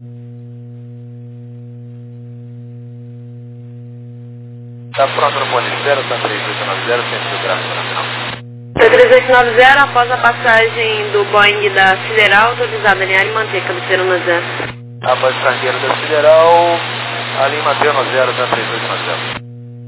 Tá pronto no fone 0, tá 3890, 100 graus na final. 3890, após a passagem do Boeing da Sideral, autorizada em área e manter cabeceira no 0. Após carteira da Sideral, ali mantém no 0, tá 3890.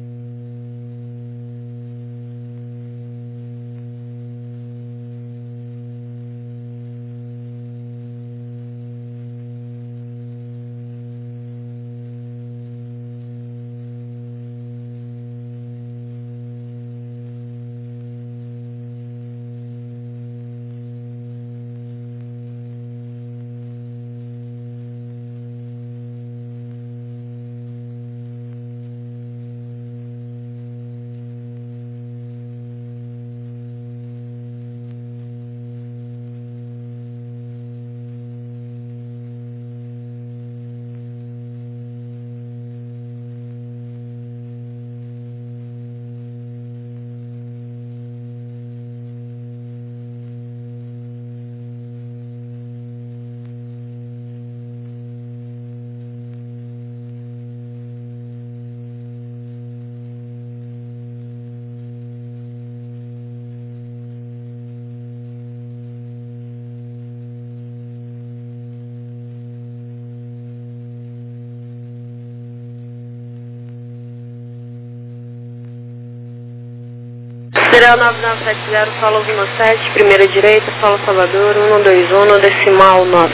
Sideral 9970, fala 117, primeira direita, fala Salvador, 121, decimal 9.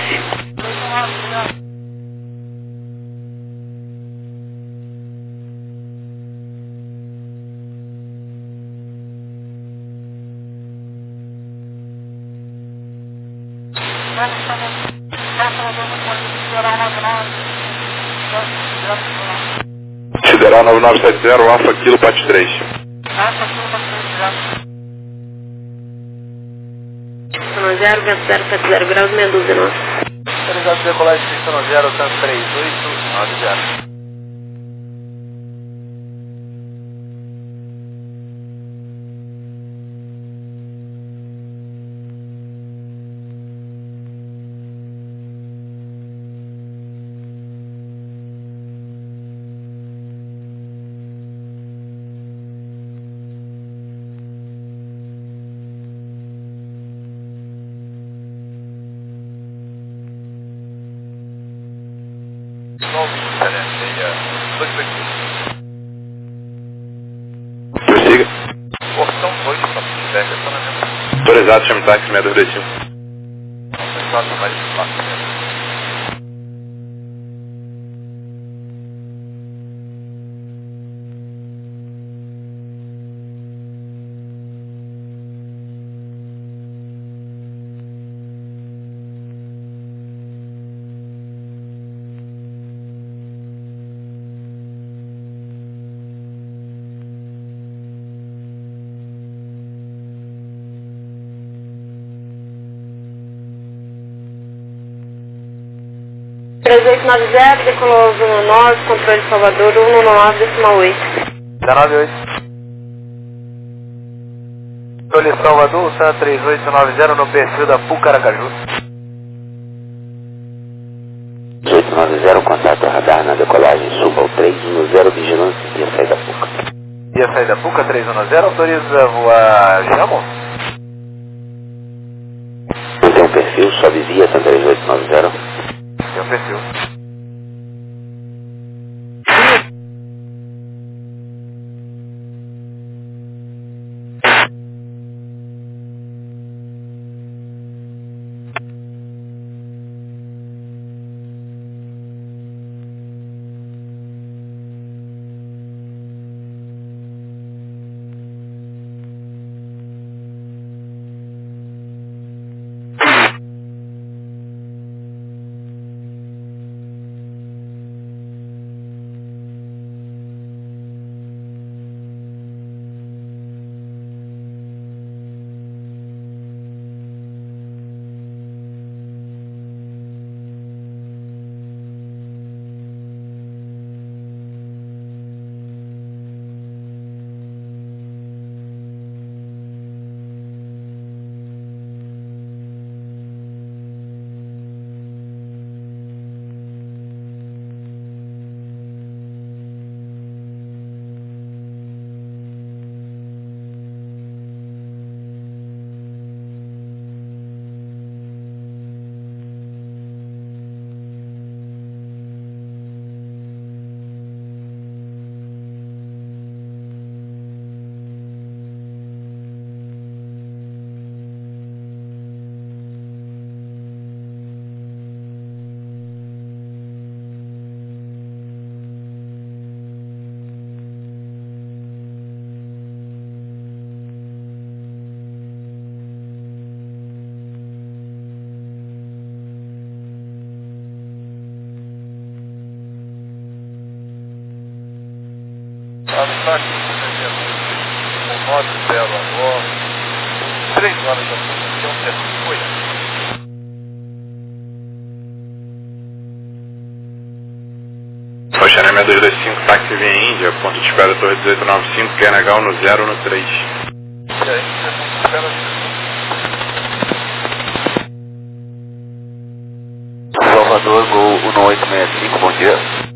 Sideral 9970, Alfa Kilo Pat 3. No 0, vento 070 graus, meia dúzia 9. Autorizado decolagem 610, tá 3890. Prossiga. Portão 2, só se tiver, estacionamento. Autorizado, chame táxi 6225. Autorizado mais espaço. Trezentos e noventa, decolou 19, controle Salvador, 119, decimal 8. 198. Controle Salvador, San 3890 no perfil da Pucaracaju. 3890, contato radar na decolagem, suba ao 310, vigilância e a saída da PUC. E a saída da Puca 310, autoriza voar Jamo? Não tem um perfil, sobe via San 3890. Tem um perfil. táxi, com 90 agora, 3 horas da posição, certo? Foi. Oceania 6225, táxi via Índia, ponto de espera Torre 1895, QNH no 0 no 3. E aí, você espera Salvador, Gol 1865, bom dia.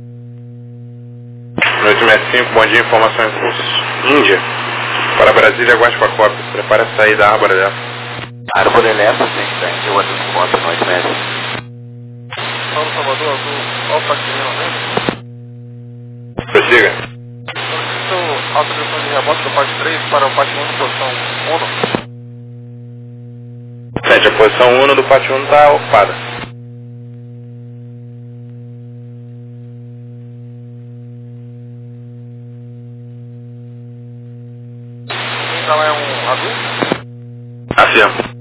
No 865, bom dia, informação em curso. Índia, para Brasília, aguarde com a cópia. Prepare a saída, Árvore Elétrica. Árvore Elétrica, frente da Índia, o Anderson Costa, 1865. Paulo Salvador, Azul, Alfa Quilino, né? Prossiga. Solicito autorização de rebote do parte 3 para o parte 1 de posição 1. Sente, a posição 1 do pátio 1 está ocupada. Ainda lá é um adulto? Afirmo.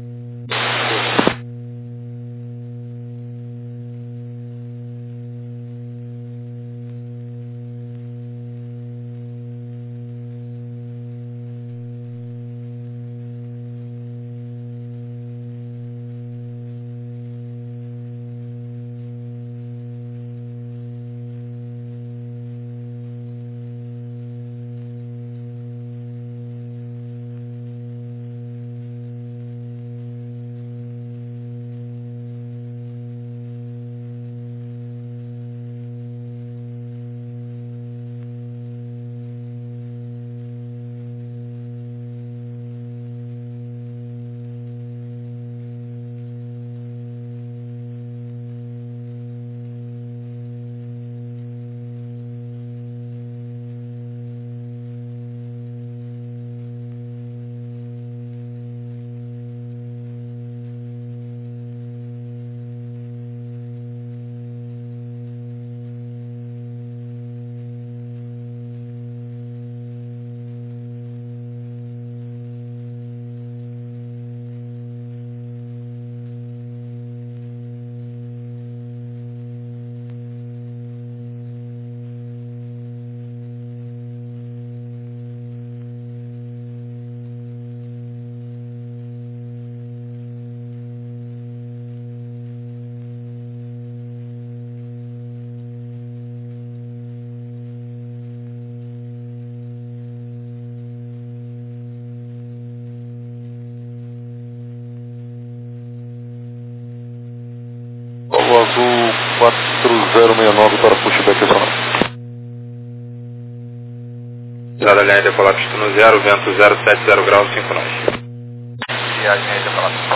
O Azul 4069 para pushback acionado. Usada a linha de decolar pista no 0, vento 070 graus 5 nós. Viagem aí para lá,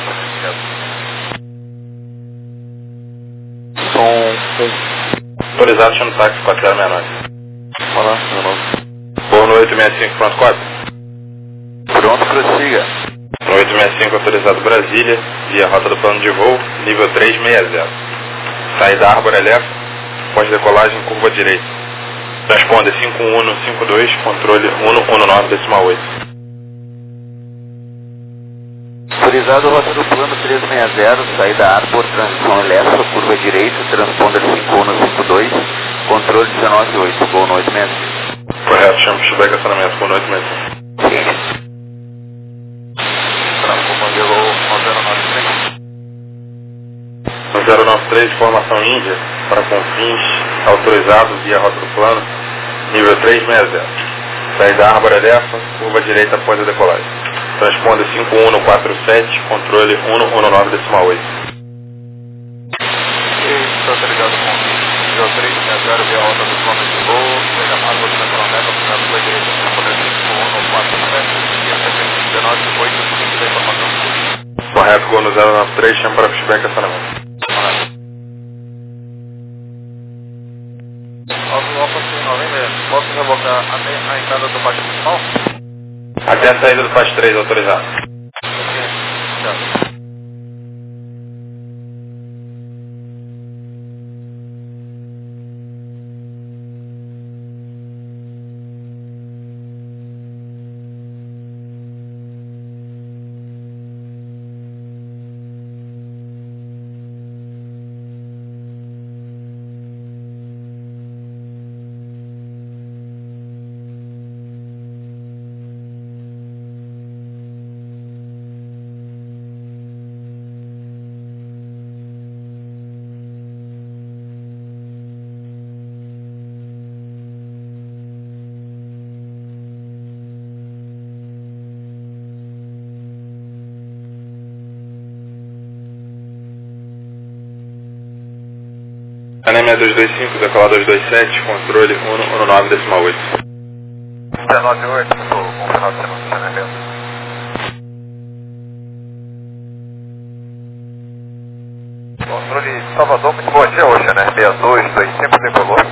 som Autorizado, chama o táxi 4069. Olá, meu nome. Voo no 865, pronto 4. Pronto, prossiga. No 865, autorizado Brasília, via rota do plano de voo, nível 360. Saída Árvore Elétrica, pós-decolagem, curva direita. Transponda 5152, controle 119,8. Autorizado, rota do plano 360, saída Árvore, transição elétrica, curva direita, transponder 5152, controle 198, Gol 1865. Correto, chama o pushback acionamento, boa noite, mesmo. Sim. No 093, formação Índia, para confins, autorizado via rota do plano, nível 360. Saída Árvore Elétrica, curva direita após a decolagem. Transponda 5147, controle 119,8. Estou ligado com nível 360 via rota do plano de voo, saída Árvore Central Mega, obrigado pela direita, transporte 5147, e 198, 5 da informação. Correto, gol no 093, chama para pushback acionamento. Posso revocar a entrada do pátio principal? Até a saída do pátio 3, autorizado. Ok. 6225, decolar 227, controle 119,8. 198, bom final de semana, saneamento. Controle Salvador, muito bom dia, Ocean, né? 6225, decolou.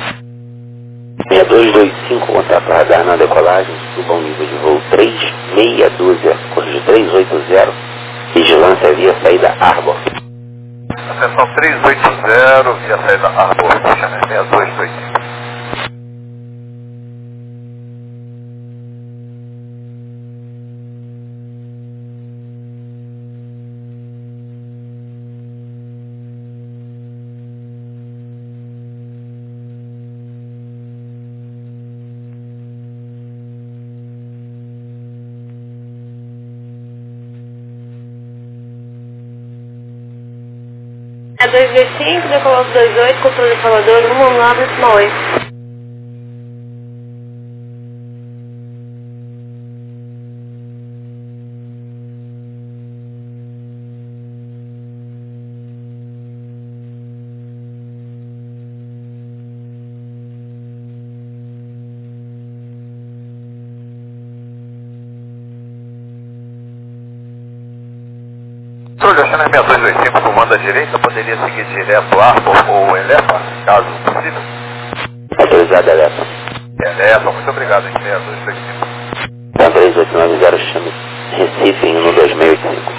6225, contato radar na decolagem, suba ao nível de voo 3612, corrige 380, vigilância via saída Arbor. Atenção 380, via saída Arbor, Ocean, né? 6225. É 225, decolou 28, controle Salvador 119,8. Controle Ocean, 6225, comando à direita, poderia seguir direto Arbor ou Elepa, caso possível? Autorizado alerta. Elepa, muito obrigado, hein? 6225. 3890, chame Recife em 12685.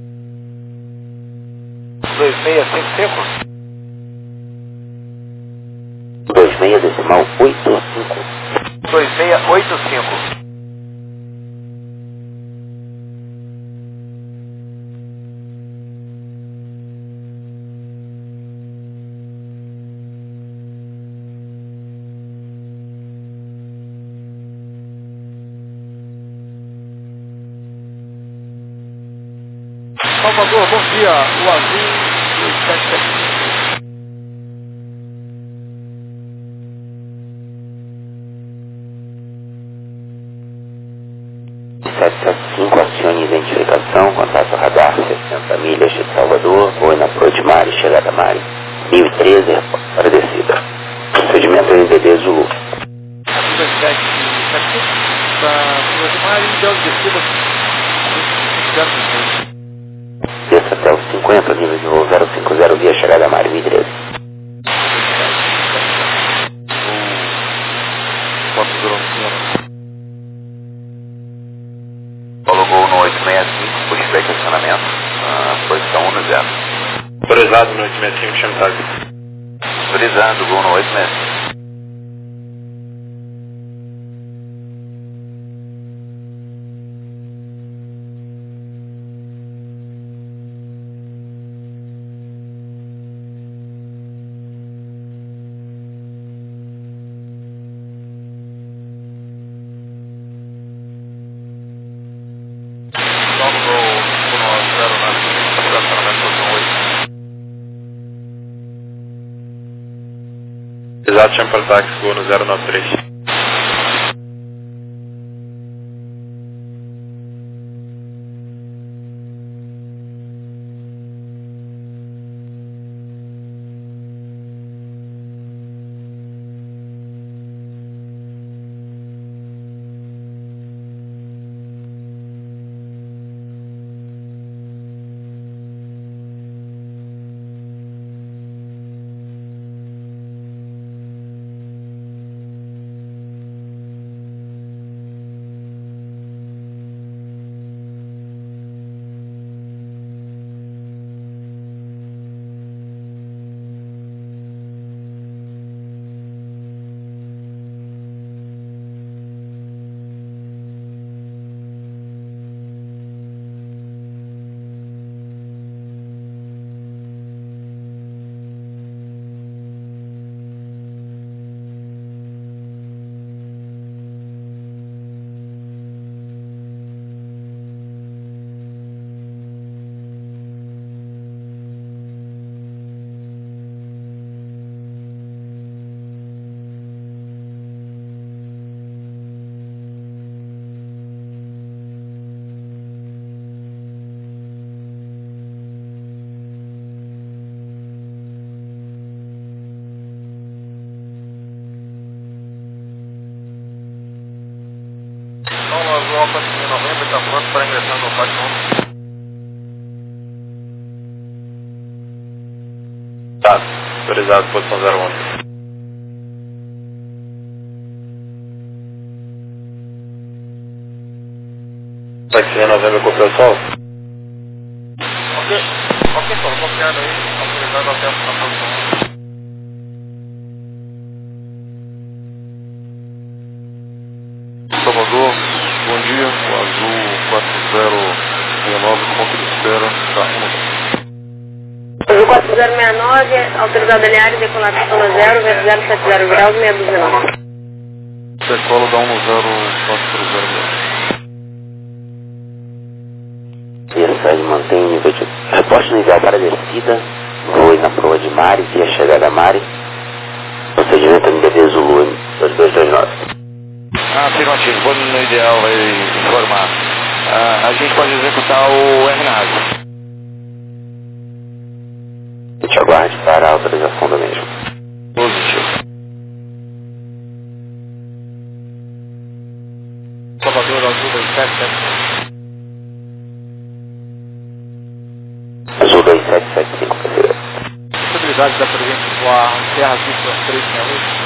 2655? 26,85. 2685. Salvador, bom dia. O azul 277. Acione identificação, contato radar 60 milhas de Salvador, voo na Proa de Mare, chegada a Mare, 1013 para descida. Procedimento MVD Zulu. 277 para Rua de Mar e Del Descida. Desça até os 50, nível de voo 050 via chegada a Mare, 1013. Quanto durou no senhor? Paulo Gol no 865, busca estacionamento, posição 1 no 0. Autorizado no 865, chame táxi. Autorizando, Gol no 865. Exato, chame para táxi, voo no 093. Alfa 90, está pronto para ingressar no faixa 1. Tá, autorizado, posição 011. Taxi Novembro, copiou o sol? Ok, só copiado aí, autorizado até a posição 1. Salvador, bom dia, o Azul 4069, ponto de espera, tá 1. Azul 4069, autorizado aliar, decolar para zona 0, vento 070 graus, meia dúzia 9. Decola da 104006. Versalhes mantém o nível de... Reposte no ideal para a descida, voe na proa de Mari, via chegada a Mari. Procedimento MDD Zulu 2229. Afirmativo, vou no ideal vai informar. A gente pode executar o RNAV. A gente aguarde para a autorização do mesmo. Positivo. Salvador, Azul 2775. Azul 2775, professor. Possibilidade da presença voar Serra Vítor 368.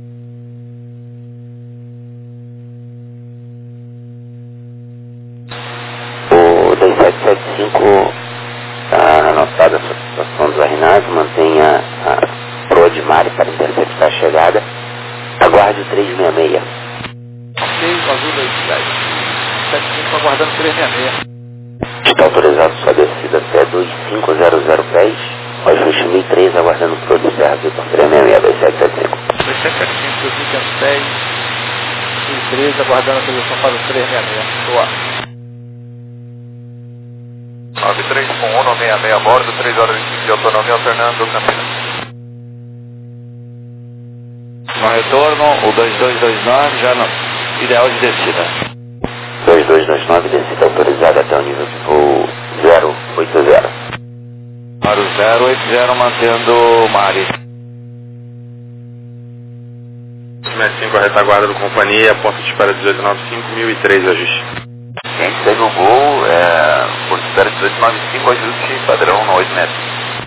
O 2775 está anotada a situação do RNAV, mantenha a proa de Mari para interceptar a chegada. Aguarde o 366. Ok, Azul 2775 aguardando 366. Está autorizado sua descida até 2500 pés. Ajuste 1003, aguardando o proa de Serra Vítor 366, 2775. 2775, 2500 pés. 2013, aguardando a posição para o 366. Boa. 93 com 166 a bordo, 3 horas de autonomia alternando Campinas. No retorno, o 2229 já no ideal de descida. 2229, descida autorizada até o nível de voo 080. Para o 080 mantendo Mari. 65, a retaguarda do companhia, ponto de espera 1895, 1003, ajuste. Gente, segue o voo, por espera 1895, ajuste padrão no 8 metros.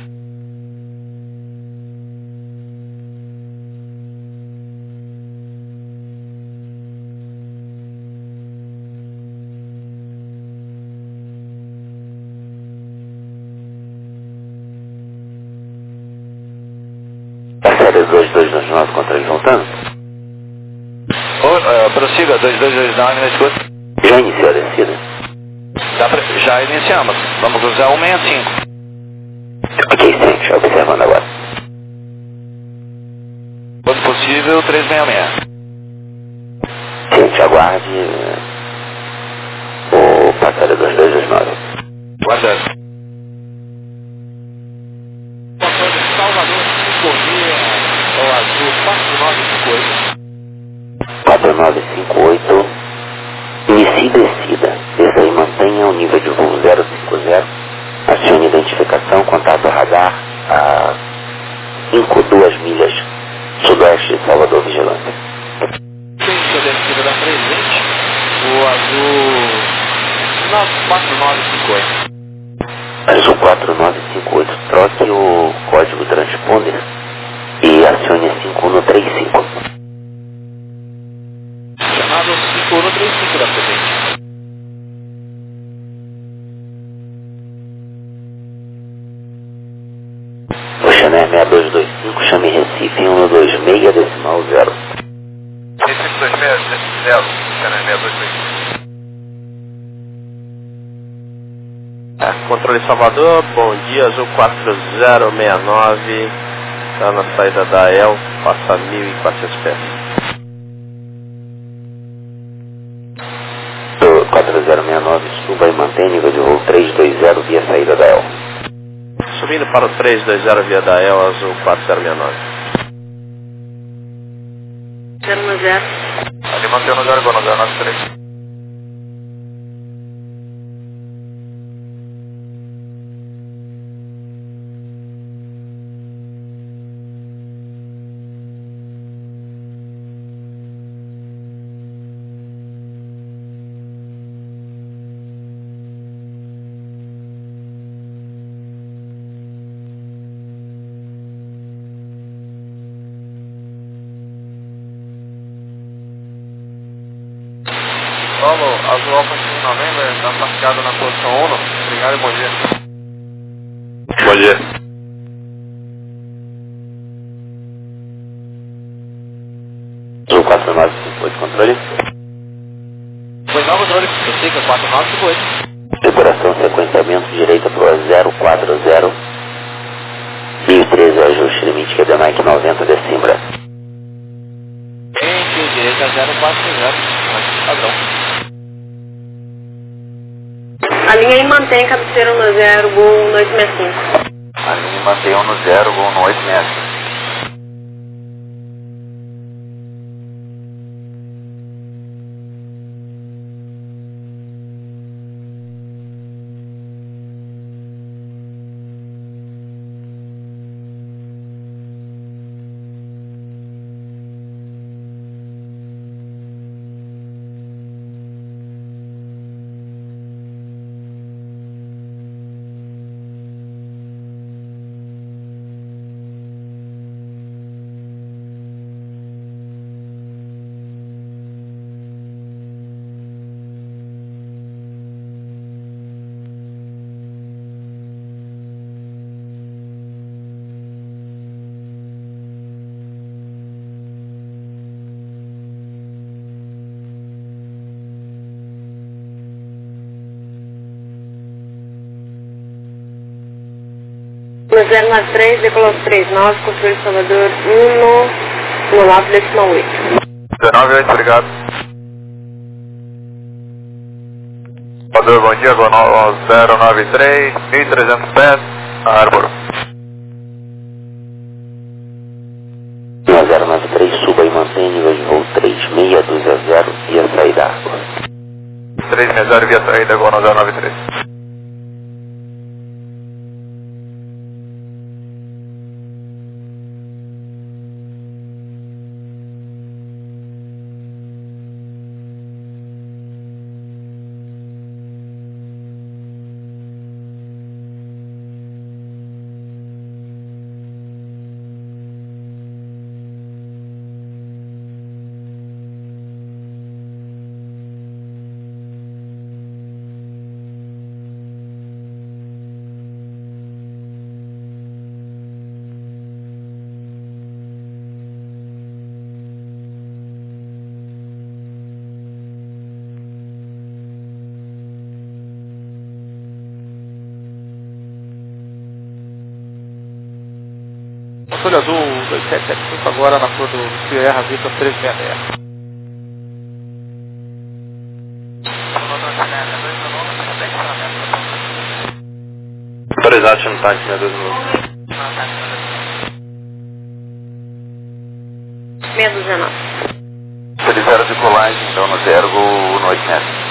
A série 2229 contra ele voltando. Prossiga, 2229 na escuta. Já iniciou a descida? Já iniciamos. Vamos usar 165. Ok, frente, observando agora. Quando possível, 366. Frente, aguarde o passageiro 2229. Guardando. Salvador, Correia, o Azul 4958. 4958. Inicie descida. Desça e mantenha o nível de voo 050. Acione identificação, contato radar a 52 milhas sudoeste de Salvador, vigilância. Frente a descida da presente, o Azul 4958. Azul 4958. Troque o código transponder e acione a 5135. Chamado 5135 da presente. Oceaner 6225, chame Recife 126 decimal 0. Recife 260, Xané 626. Controle Salvador, bom dia, Azul 4069, está na saída da EL, passa 1.400 pés. 4069, suba e mantém nível de voo 320 via saída da EL. Subindo para o 320 via da EL, Azul 4069. 010. Ali mantém no 093. Solo, Azul Alfa X November, está marcado na posição 1. Obrigado e bom dia. Bom dia. Azul 4958, controle. Pois não, controle. Eu sei que é 4958. Depuração, sequenciamento, direita para 040. 1013, ajuste limite que é Denike 90 de Simbra. Gente, direita 040. Padrão. A linha aí mantém cabeceira no 0, Gol 265. A linha mantém no 0, Gol no 865. No 093, decolou 39, controle Salvador 1 no 9,8. 19,8, obrigado. Salvador, bom dia, Gol 093, 1.300 pés, Arbor. 093, suba e mantém nível de voo 3620 via saída Arbor. 360 via saída, Gol 093. Controle Azul 2775 agora na cor do Sierra Vista 366. Autorizado, chama táxi 62 minutos. 619. Autorizaram decolagem, então no 0, Gol no 865.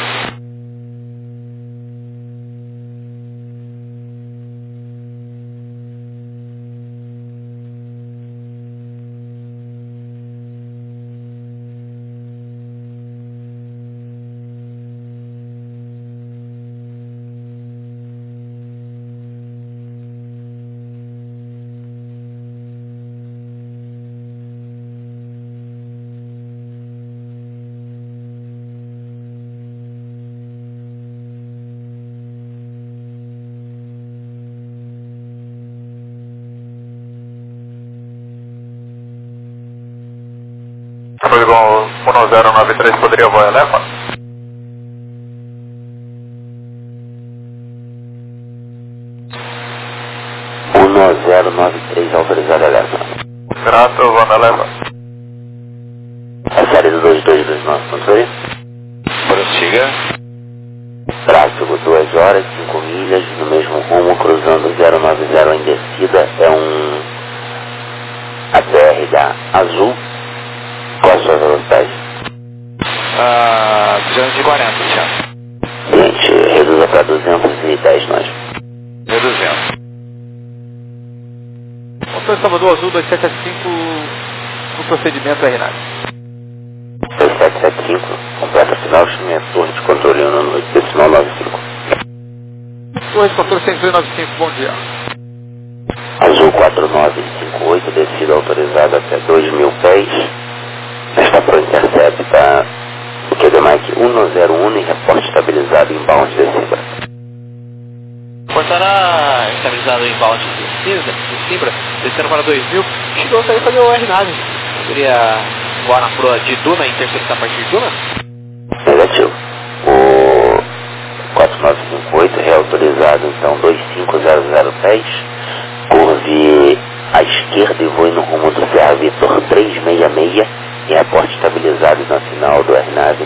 Gol 1093, poderia voar Elefa? Uno 093, autorizado Elefa. Grato, voando Elefa. A série do 2229, controle. Prossiga. Tráfego 2 horas, 5 milhas, no mesmo rumo, cruzando 090 em descida, é um ATR da Azul. Qual a sua velocidade? 240, Thiago. Gente, reduza para 210 nós. Reduzindo. Controle Salvador Azul 2775 no procedimento RNAV. 2775, completa final, cimento, torre de controle 1 no decimal 95. Torre controle 195, bom dia. Azul 4958, descida autorizada até 2.000 pés. Está para o intercepto, está aqui é Mike 101 e reporte estabilizado inbound de Simbra. Portará estabilizado inbound de Simbra, descendo para 2000, chegou a sair fazer o R-Nave. Seria voar na proa de Duna, interceptar a partir de Duna? Negativo. O 4958 reautorizado, então 250010, curve à esquerda e voe no rumo do Serra Vitor 366 e reporte estabilizado na final do R-Nave.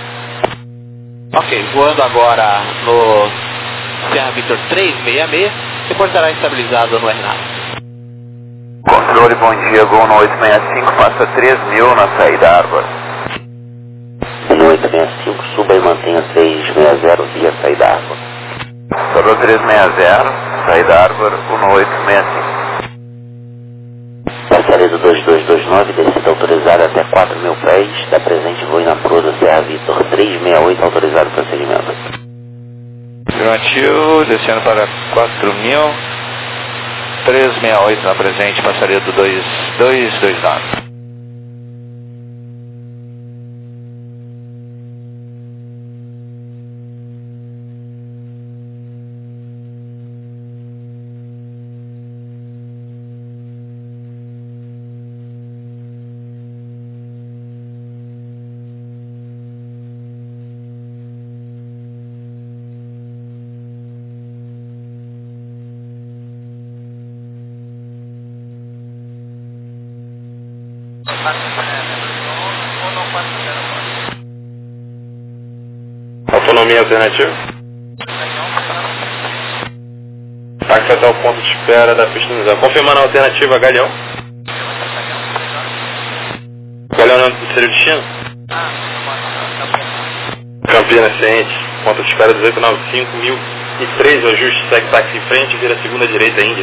Ok, voando agora no Serra Vitor 366, reportará estabilizado no R-Nave. Controle, bom dia, Gol no 865, passa 3000 na saída Arbor. No 865, suba e mantenha 360 via saída Arbor. Sobrou 360, saída Arbor 1865. Passaria do 2229, descida autorizada até 4.000 pés, da presente voe na proa do Serra Vitor 368, autorizado procedimento. Afirmativo, descendo para 4000, 368 na presente, passaria do 2229. Autonomia alternativa. Táxi até o ponto de espera da pista inicial. Confirmando a alternativa, Galeão. Galeão não seria o destino? Campinas, ciente. Ponto de espera 1895, 1003, o ajuste, segue táxi em frente, vira a segunda direita, Índia.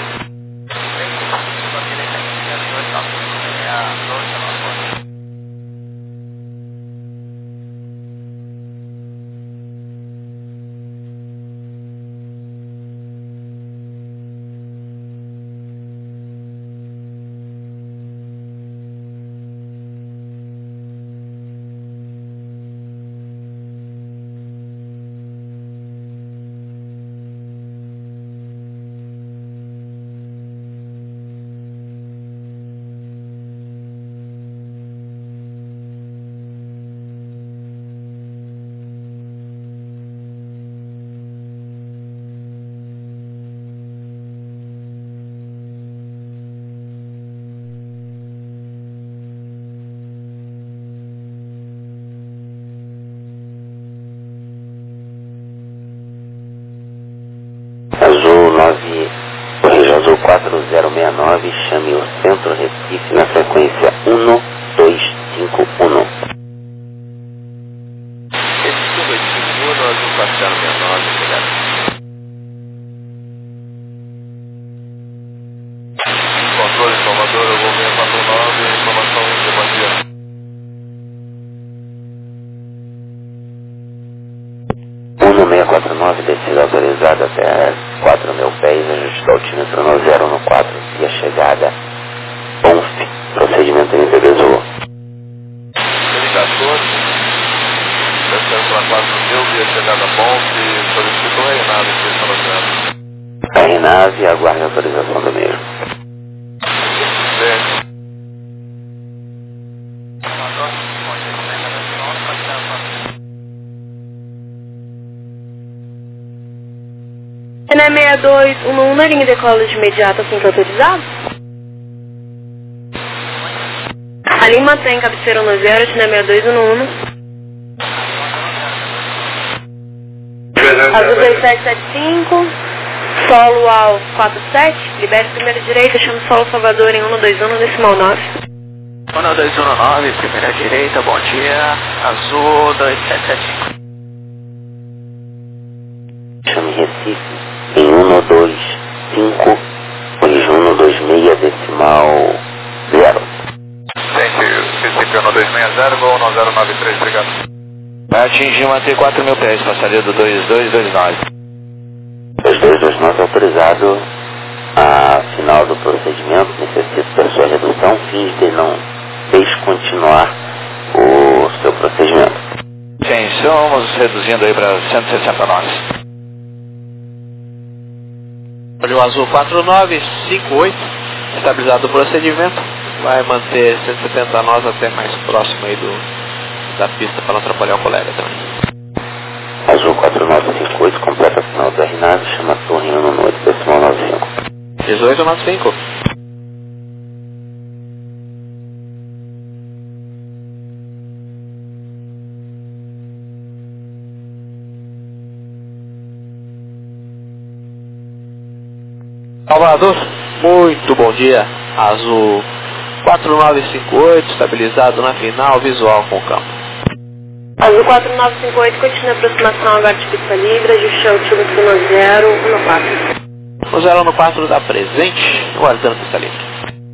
Azul 4069, chame o Centro Recife na frequência 1251. Recife 251, Azul 4069, obrigado. Controle Salvador, eu vou ver 49, informação de bom dia. Uno 649, descida autorizada até 4.000 pés, ajuste do altímetro no 014 e a chegada PONF, procedimento NTB Zulu. 14, descendo para 4.000, via chegada PONF, solicito o Reinado em questão do trânsito. A RNAV aguarde a autorização do mesmo. Na 6211 na linha de cola de imediato assim que autorizado. A linha mantém cabeceira no 0, na 6211. Azul 2775, solo ao 47, libere primeira direita, chama solo Salvador em 121, decimal 9. 1219, primeira direita, bom dia, Azul 2775. Chame Recife em 125, corrija 126, decimal 0. Gente, Recife 1260, voo 1093, obrigado. Vai atingir manter 4.000 pés, passaria do 2229. 2229 autorizado. A final do procedimento necessita da sua redução, fins de não descontinuar o seu procedimento. posição, vamos reduzindo aí para 160 nós. Olha o azul 4958, estabilizado o procedimento, vai manter 170 nós até mais próximo aí da pista para não atrapalhar o colega também. Azul 4958, completa final da RNAV, chama a torre 18, decimal 95. 1895. Salvador, muito bom dia. Azul 4958, estabilizado na final, visual com o campo. Azul 4958, continua a aproximação agora de pista livre, ajuste altímetro no 014. O 014 dá presente, guardando pista livre.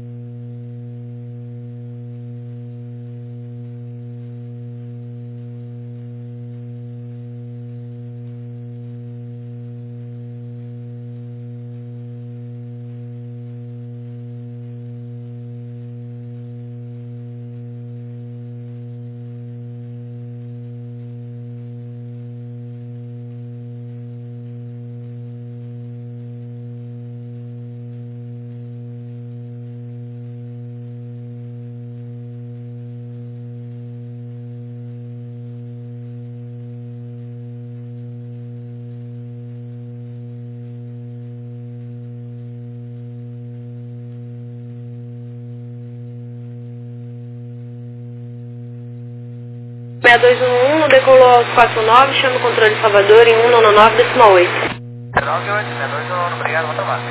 No decolou aos 49, chama o controle de Salvador em 199, decimal 8. 6211, obrigado, vou tomar.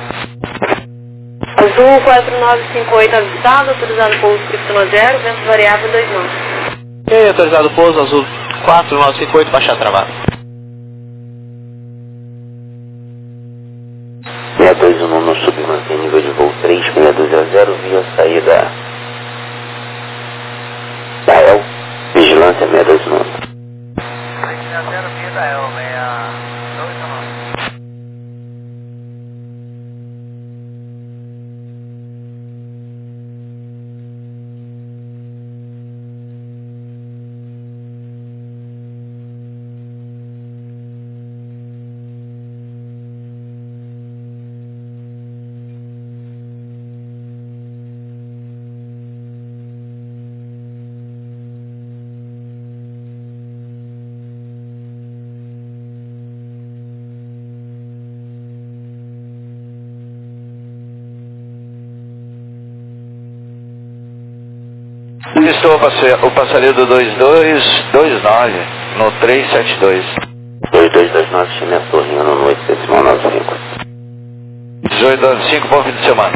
Azul 4958 avistado, autorizado pouso criptono 0, vento variável 2 nós. E aí, autorizado pouso, azul 4958, baixar travado. 6211 no sub, mantém nível de voo 36200 via saída da EL, vigilância 6211. 360 via da EL, 6219. Estou o passaredo 2229 no 372. 2229, chame a torre 18, decimal 95. 1895, bom fim de semana.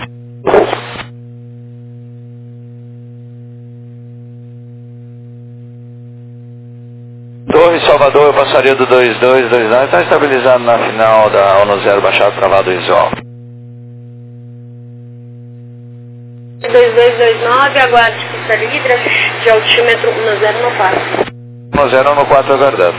Torre Salvador, passaredo 2229, está estabilizado na final da ONU 0, baixado travado visual. 2229, aguarde pista livre, de altímetro 1014. 1014 aguardando.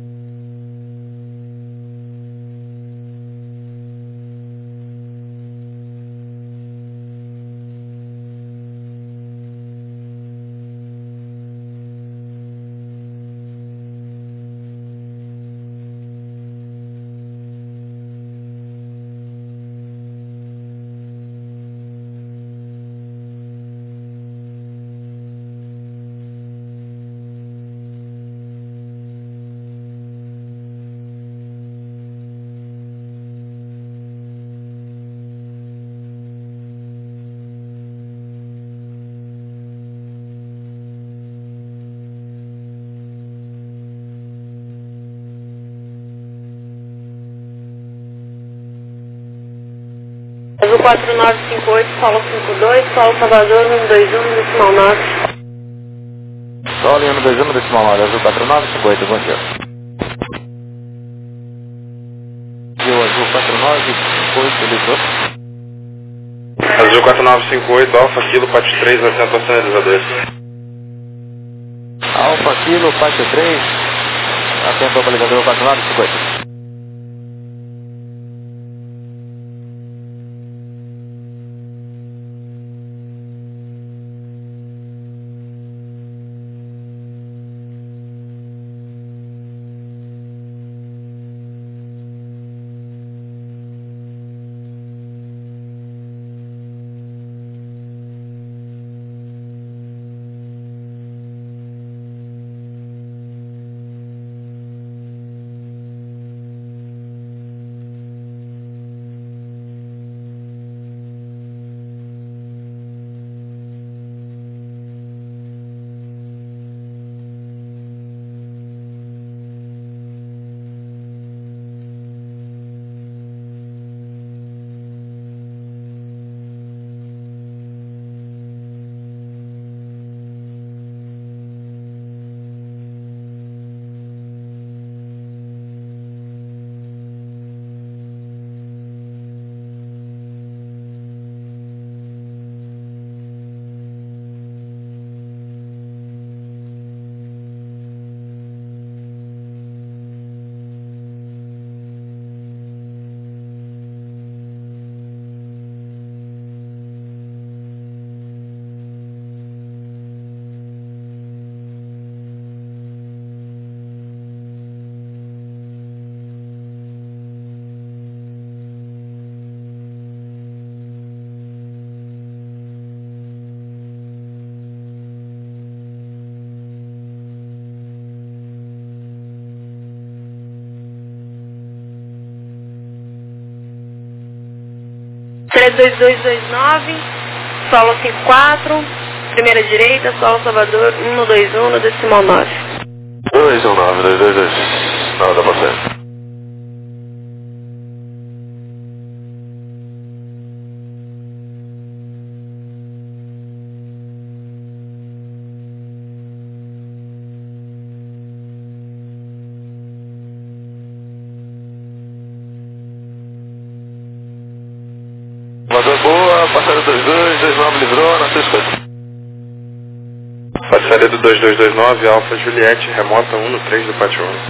Azul 4958, solo 52, solo Salvador 121, decimal 9. Solo 121, decimal 9, azul 4958, bom dia. E o azul 4958, leitor. Azul 4958, Alfa Kilo, parte 3, 800 sinalizadores. Alfa Kilo, parte 3, atento ao balizador 4958. 2229, solo 54, primeira direita, solo Salvador 121 no decimal 9. 219, 222, nada pra você. Salvador boa, passaria 2229, livrou, na 350. Passaria do 2229, Alfa Juliette, remota 113 do Pátio 1.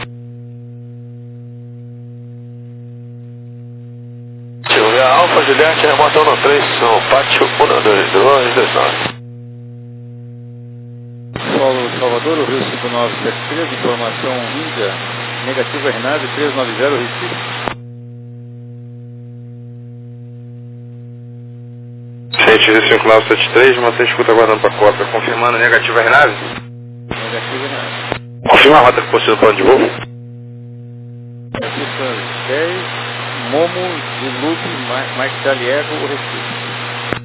Deixa eu ver, Alfa Juliette, remota 113, São Pátio 12229. Solo Salvador, o Rio 5973, informação Índia, negativa Renave 390, Recife. Cientista 5973, mantém escuta aguardando para a cópia. Confirmando negativa Renave? Negativa Renave. Confirma a rota que possui no plano de voo? Pista 10, Momo de Lube, Mike Daliego, Recife.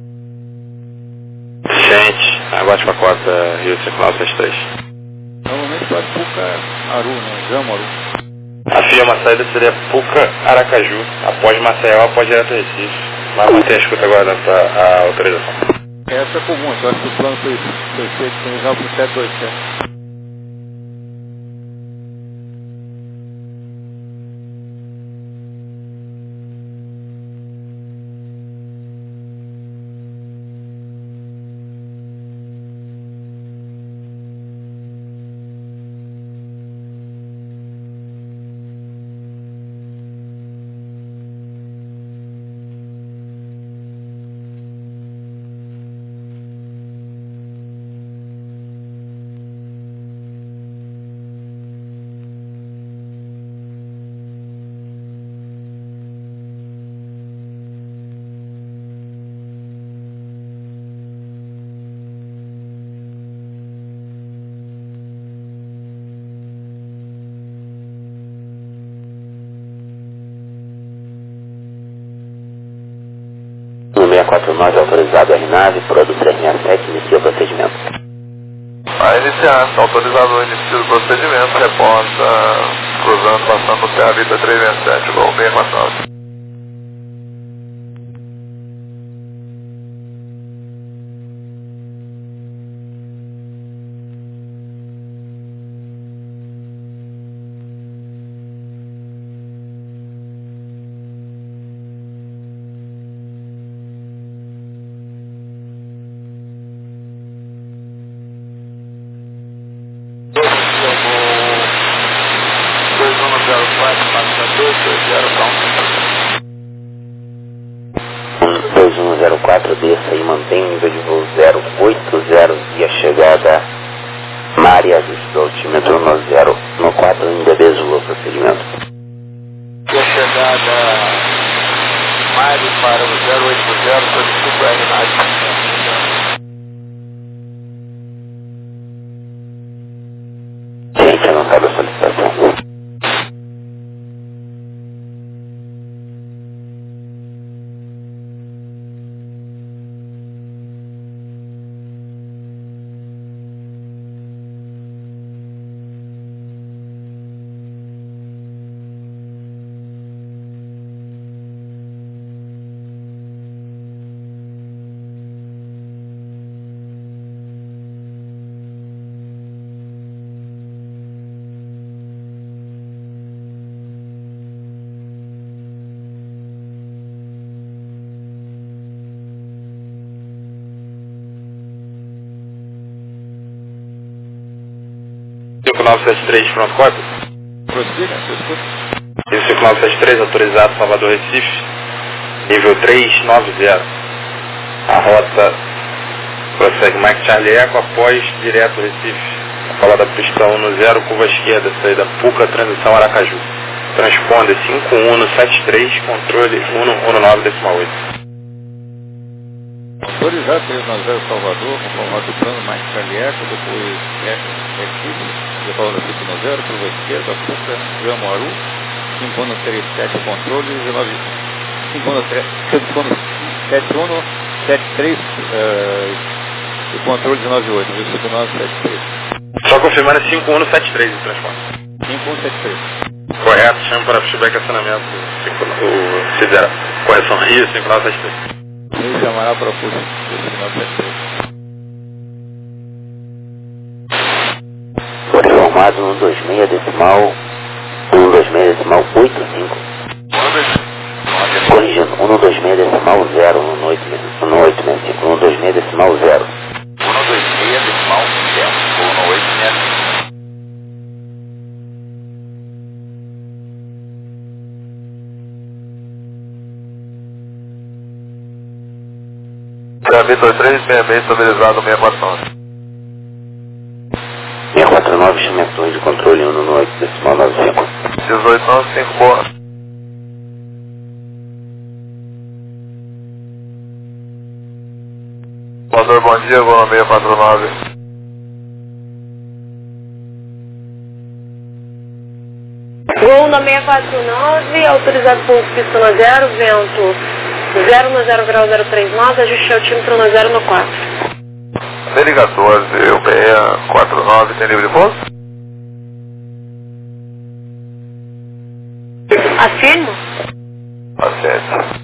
Ciente, aguarde para a cópia, Rio 5973. Normalmente para Puca Aru, né? Jamaru. A firma saída seria Puca Aracaju, após Maceió, após direto Recife. Mas mantém a escuta aguardando para a autorização. Essa é comum, eu acho que o plano foi feito com o Alfa 727. No 649 autorizado RNAV, produto 367, inicia o procedimento. Vai iniciar, autorizado o início do procedimento, reporta cruzando, passando no CA Vita 367, igual 649. Um 2104, desça e mantém o nível de voo 080 e a chegada Maria do altímetro no 4 ainda desolou o procedimento. E a chegada Mário para o 080, solicito a RNAV. Ciente, anotada a solicitação. Cinco 5973, pronto, cópia? Prossiga, você escuta. Isso 5973, autorizado Salvador Recife, nível 390. A rota prossegue Mike Charlie Eco após direto Recife. A falada pistão no 0, curva esquerda, saída Puca, transição Aracaju. Transponder 5173, controle 119 decimal 8. Autorizado 390 Salvador, conformado do plano mais Charlieco, depois Recife, depois da pista no 0, curva esquerda, Puca, Jamaru, 5137, controle, 513, 7173 o controle 198, 5973. Só confirmando, é 5173 o transporte. 5173. Correto, chama para feedback e acionamento. Se der correção aí, 5973. Ele chamará para o curso 5973. Foi informado 126 decimal 85. Corrigindo, 126 decimal 0 no 865. 126 decimal 0. 126 decimal 0. Voo no 865. Vitor 366 estabilizado 649. 649, chamamentos de controle 1 no 8 decimal 95. 1895, boa. Motor, bom dia, voo no 649. Gol na 649, autorizado por pista no 0, vento 0 no 0 grau 039, ajuste altímetro no 0 no 4. Dele 14, eu 649, tem livre de pouso? Afirmo? Acerte.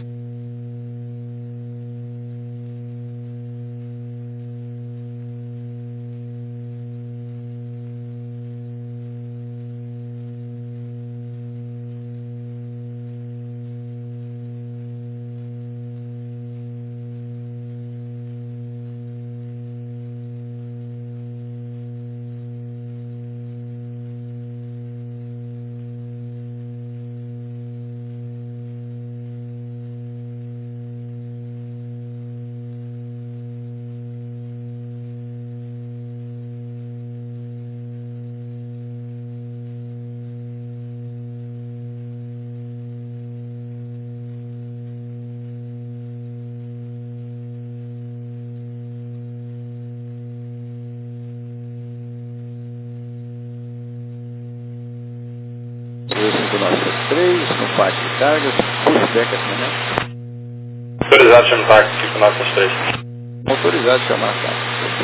No pátio de cargas, pushback acionamento. Autorizado chama táxi 5973. Autorizado chamar táxi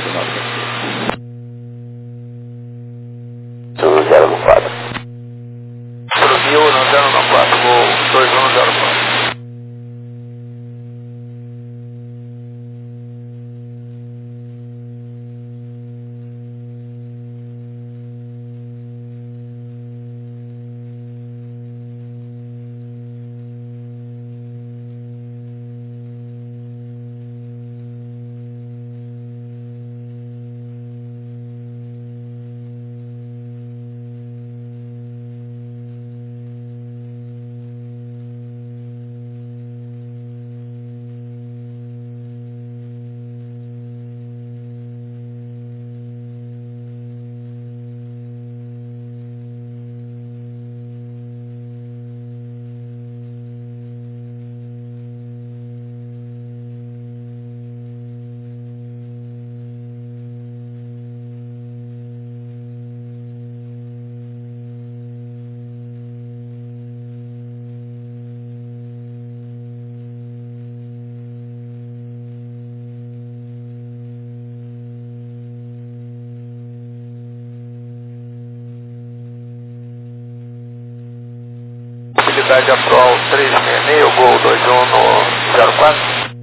5973. 1 no 0 no 4. Pro 1000 no 0 no 4, voo 2104. Mobilidade atual 366, Gol 21 no 04.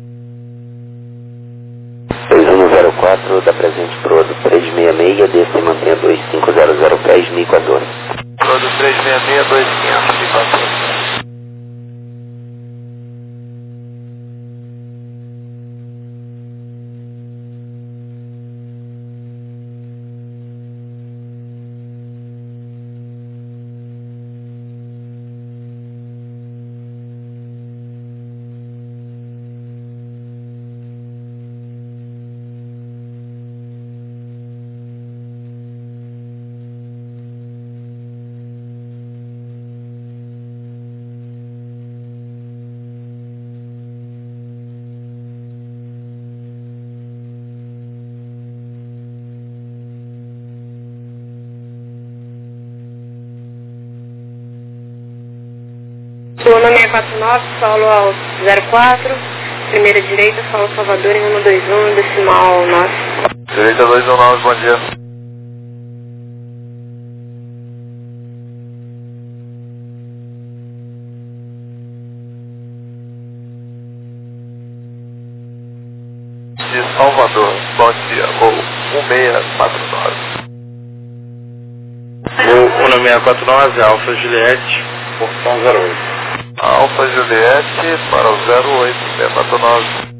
21 no 04, da presente Prodo 366, desce mantenha 2500 pés 1014. Prodo 366, 2500, 1014. Luna 649, solo ao 04, Primeira direita, fala Salvador em 121, decimal 9. Direita 219, bom dia. De Salvador, bom dia, voo 1649. Voo 1649, Alfa Juliette, portão 08. Alfa Juliette para o 08, 649.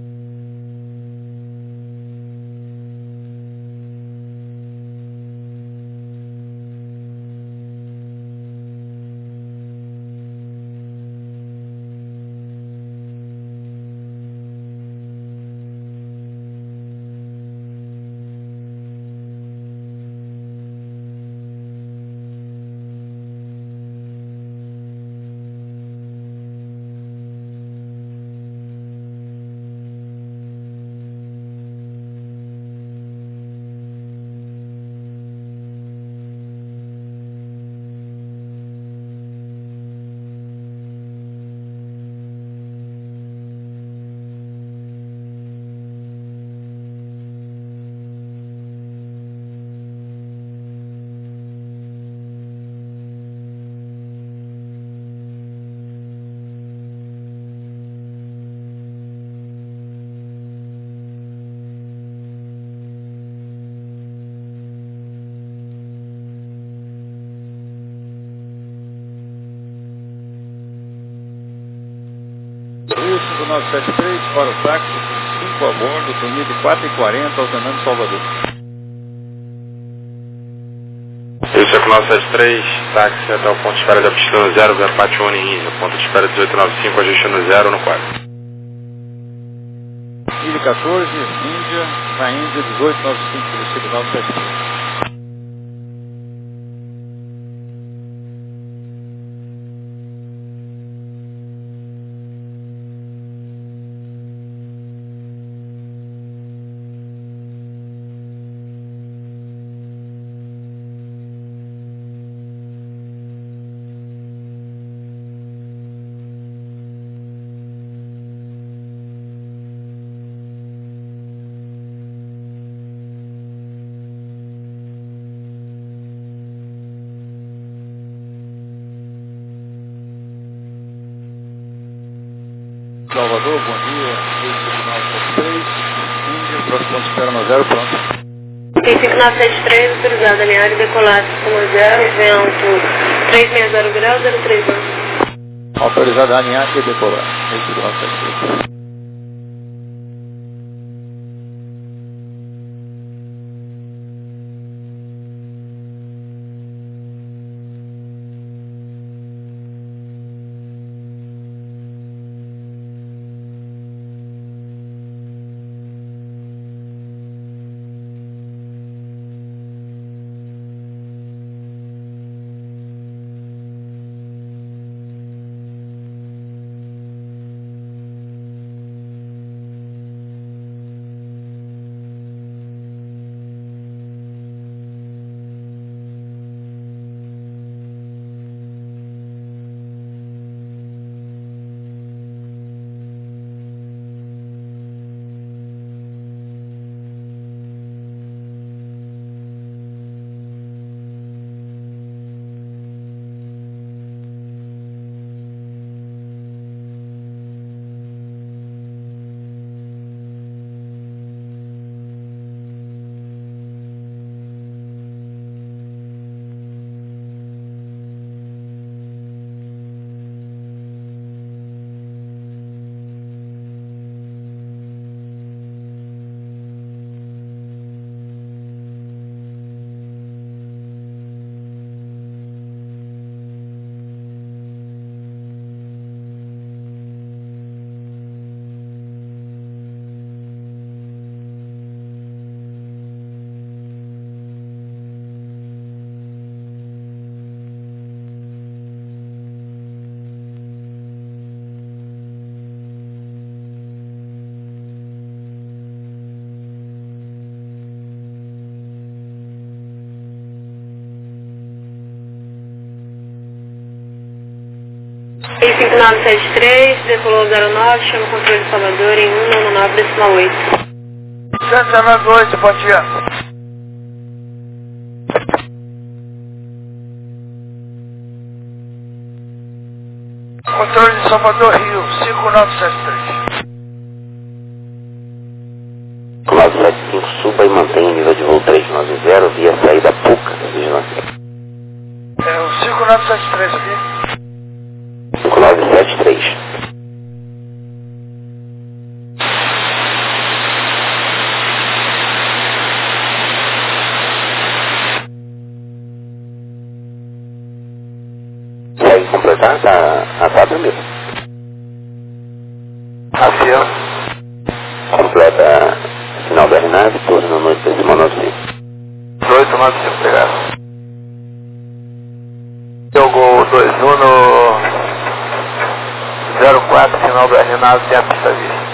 Rio 5973 para o táxi com 5 a bordo, turnia de 4h40 ao Fernando Salvador. Rio 5973, táxi até o ponto de espera da pista no 0, Verpatione em Índia, ponto de espera 1895, ajuste no 0 no 4. Ilha 14, Índia, na Índia 1895, pelo 5973. Salvador, bom dia, 5973, Índia, próximo ponto de espera no 0, pronto. 5973, autorizado a linhar e decolar no 0, vento 360 graus, 031. Autorizado a alinhar e decolar, 5973. E 5973, decolou 09, chama o controle de Salvador em 199,8. 198, bom dia. Controle de Salvador, Rio, 5973. 975, suba e mantenha o nível de voo 390 via saída PUCA, vigilância. É o 5973 aqui. 5973. Segue completar a fábrica mesmo. Avião. Completa final da RNAV, turno no decimal 95. 895, obrigado. Gol 21 no 04, final do RNAV, tem a pista vista.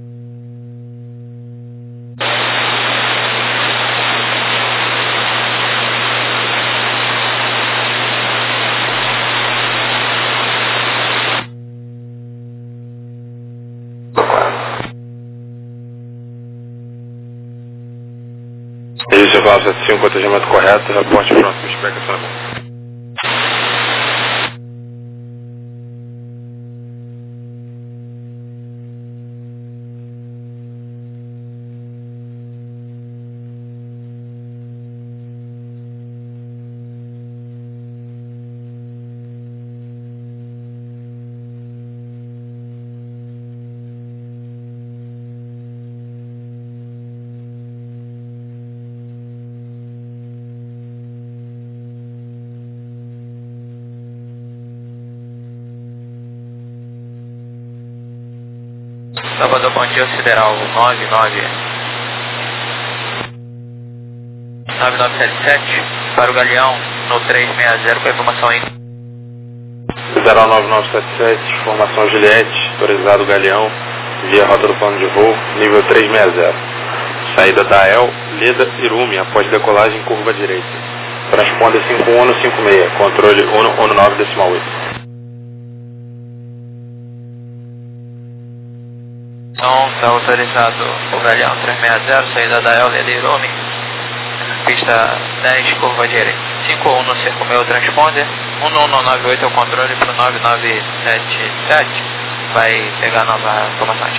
Isso, 975, cotejamento correto, reporte pronto, me espera essa. Salvador, bom dia, Sideral 9977 para o Galeão no 360 com a informação em 09977, formação Juliette, autorizado Galeão, via rota do plano de voo, nível 360. Saída da El, Leda Irume, após decolagem curva direita. Transponder 5156, controle 119,8. Então, está autorizado o Galeão 360, saída da El, Leda Irume, pista 10, curva direita. 51 no cerco meu transponder, 11198 é o controle para o 9977, vai pegar a nova informação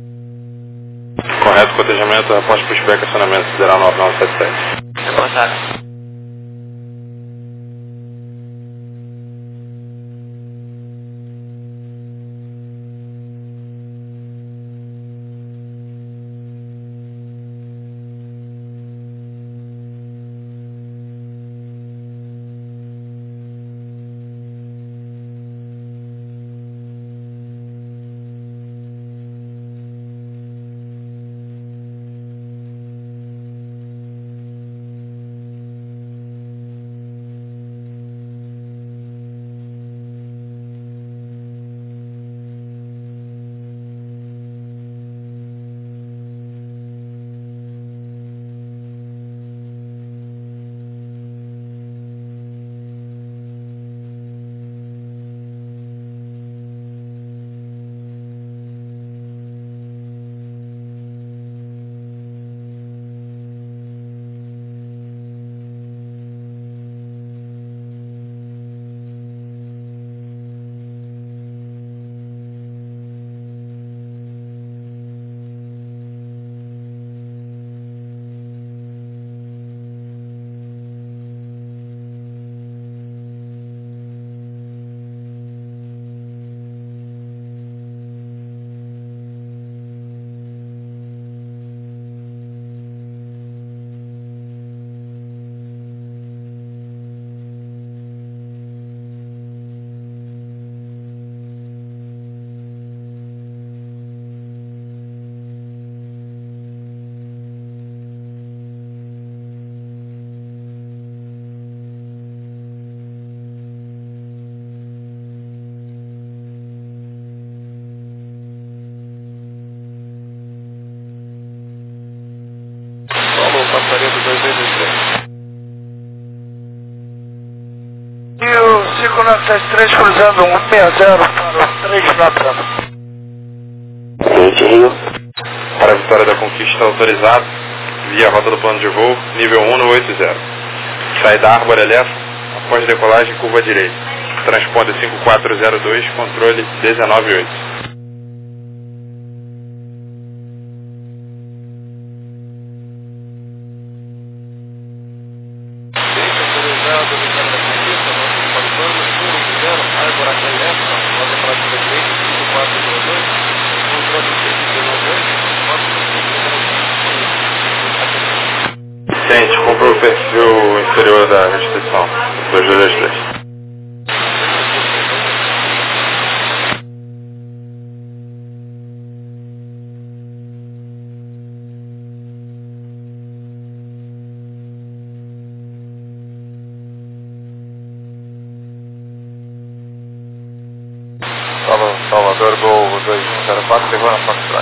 de Correto, cotejamento, após pushback, acionamento, sideral 9977. reportado. E o 973 cruzando 160 para o 3 na Brava. Ciente, Rio. Para a Vitória da Conquista autorizado, via rota do plano de voo, nível 180. Saída Árbore Leste, após decolagem, curva direita. Transponder 5402, controle 198. Ciente, comprou o perfil inferior da restrição. 2223. Salvador, Gol 2104, chegou na Foxtrot.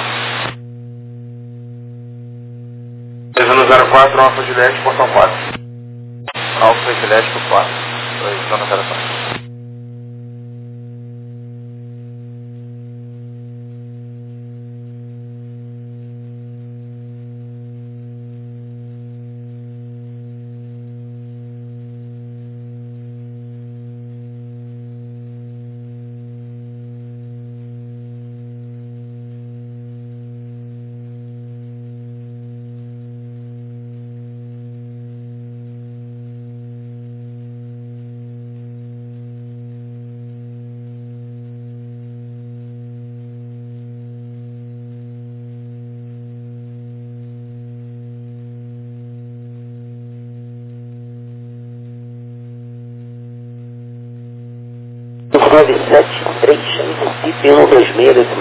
2104, Alfa Juliette, portão 4. Alfa Juliette por 4, 2104. Os 973 IP 126